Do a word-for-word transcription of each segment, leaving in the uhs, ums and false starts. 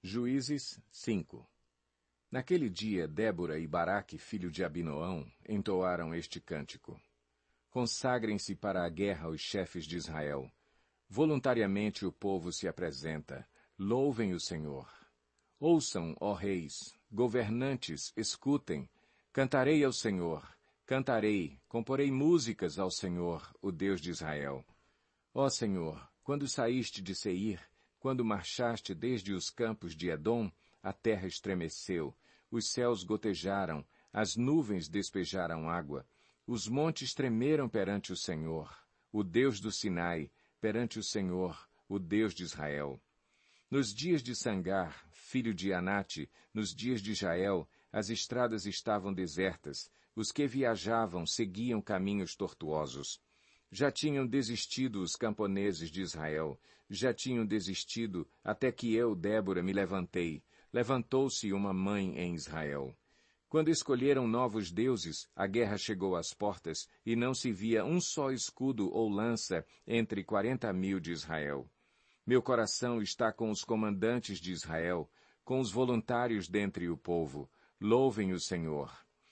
Juízes cinco. Naquele dia, Débora e Baraque, filho de Abinoão, entoaram este cântico. Consagrem-se para a guerra os chefes de Israel. Voluntariamente o povo se apresenta. Louvem o Senhor. Ouçam, ó reis, governantes, escutem. Cantarei ao Senhor, cantarei, comporei músicas ao Senhor, o Deus de Israel. Ó Senhor, quando saíste de Seir, quando marchaste desde os campos de Edom, a terra estremeceu, os céus gotejaram, as nuvens despejaram água, os montes tremeram perante o Senhor, o Deus do Sinai, perante o Senhor, o Deus de Israel. Nos dias de Sangar, filho de Anate, nos dias de Jael, as estradas estavam desertas, os que viajavam seguiam caminhos tortuosos. Já tinham desistido os camponeses de Israel, já tinham desistido até que eu, Débora, me levantei. Levantou-se uma mãe em Israel. Quando escolheram novos deuses, a guerra chegou às portas e não se via um só escudo ou lança entre quarenta mil de Israel. Meu coração está com os comandantes de Israel, com os voluntários dentre o povo. Louvem o Senhor.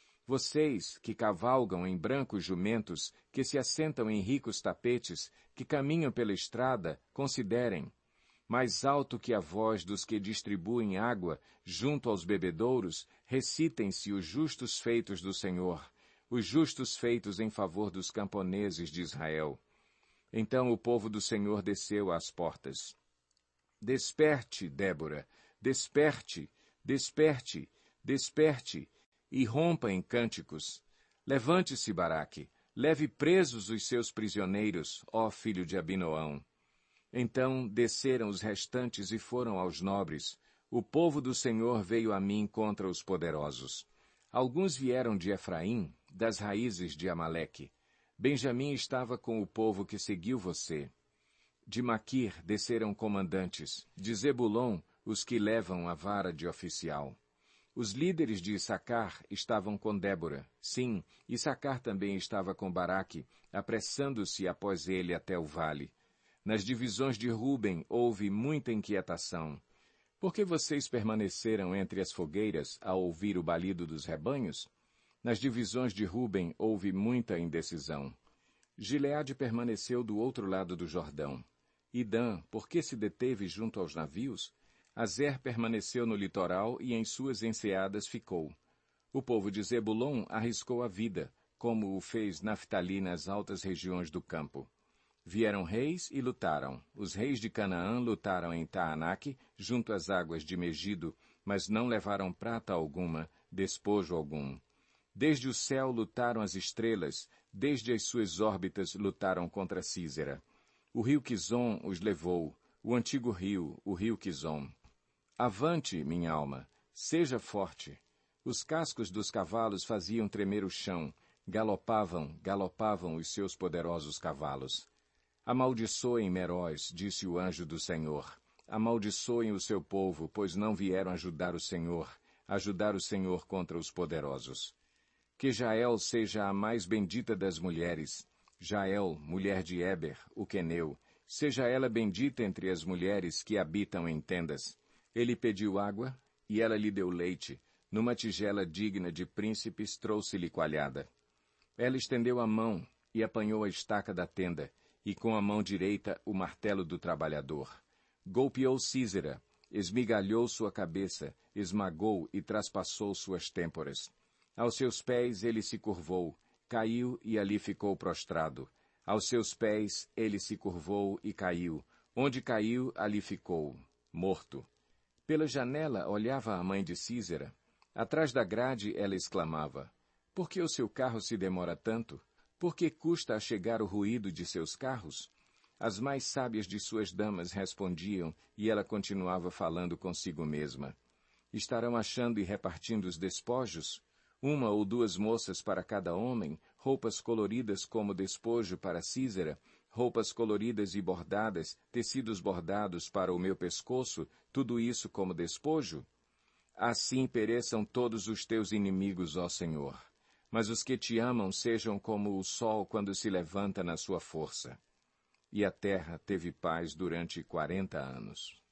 Vocês, que cavalgam em brancos jumentos, que se assentam em ricos tapetes, que caminham pela estrada, considerem. Mais alto que a voz dos que distribuem água, junto aos bebedouros, recitem-se os justos feitos do Senhor, os justos feitos em favor dos camponeses de Israel. Então o povo do Senhor desceu às portas. Desperte, Débora, desperte, desperte, desperte, e rompa em cânticos. Levante-se, Baraque, leve presos os seus prisioneiros, ó filho de Abinoão. Então desceram os restantes e foram aos nobres. O povo do Senhor veio a mim contra os poderosos. Alguns vieram de Efraim, das raízes de Amaleque. Benjamim estava com o povo que seguiu você. De Maquir desceram comandantes, de Zebulon os que levam a vara de oficial. Os líderes de Issacar estavam com Débora. Sim, Issacar também estava com Baraque, apressando-se após ele até o vale. Nas divisões de Ruben houve muita inquietação. Por que vocês permaneceram entre as fogueiras ao ouvir o balido dos rebanhos? Nas divisões de Ruben houve muita indecisão. Gileade permaneceu do outro lado do Jordão. E Dan, por que se deteve junto aos navios? Azer permaneceu no litoral e em suas enseadas ficou. O povo de Zebulon arriscou a vida, como o fez Naftali nas altas regiões do campo. Vieram reis e lutaram. Os reis de Canaã lutaram em Taanaque, junto às águas de Megido, mas não levaram prata alguma, despojo algum. Desde o céu lutaram as estrelas, desde as suas órbitas lutaram contra Císera. O rio Quizon os levou, o antigo rio, o rio Quizon. Avante, minha alma, seja forte. Os cascos dos cavalos faziam tremer o chão, galopavam, galopavam os seus poderosos cavalos. Amaldiçoem Meróis, disse o anjo do Senhor. Amaldiçoem o seu povo, pois não vieram ajudar o Senhor, ajudar o Senhor contra os poderosos. Que Jael seja a mais bendita das mulheres. Jael, mulher de Éber, o queneu, seja ela bendita entre as mulheres que habitam em tendas. Ele pediu água, e ela lhe deu leite. Numa tigela digna de príncipes trouxe-lhe coalhada. Ela estendeu a mão e apanhou a estaca da tenda, e com a mão direita o martelo do trabalhador. Golpeou Císera, esmigalhou sua cabeça, esmagou e traspassou suas têmporas. Aos seus pés ele se curvou, caiu e ali ficou prostrado. Aos seus pés ele se curvou e caiu. Onde caiu, ali ficou, morto. Pela janela olhava a mãe de Císera. Atrás da grade ela exclamava, por que o seu carro se demora tanto? Por que custa a chegar o ruído de seus carros? As mais sábias de suas damas respondiam, e ela continuava falando consigo mesma. Estarão achando e repartindo os despojos? Uma ou duas moças para cada homem, roupas coloridas como despojo para Císera, roupas coloridas e bordadas, tecidos bordados para o meu pescoço, tudo isso como despojo? Assim pereçam todos os teus inimigos, ó Senhor. Mas os que te amam sejam como o sol quando se levanta na sua força. E a terra teve paz durante quarenta anos.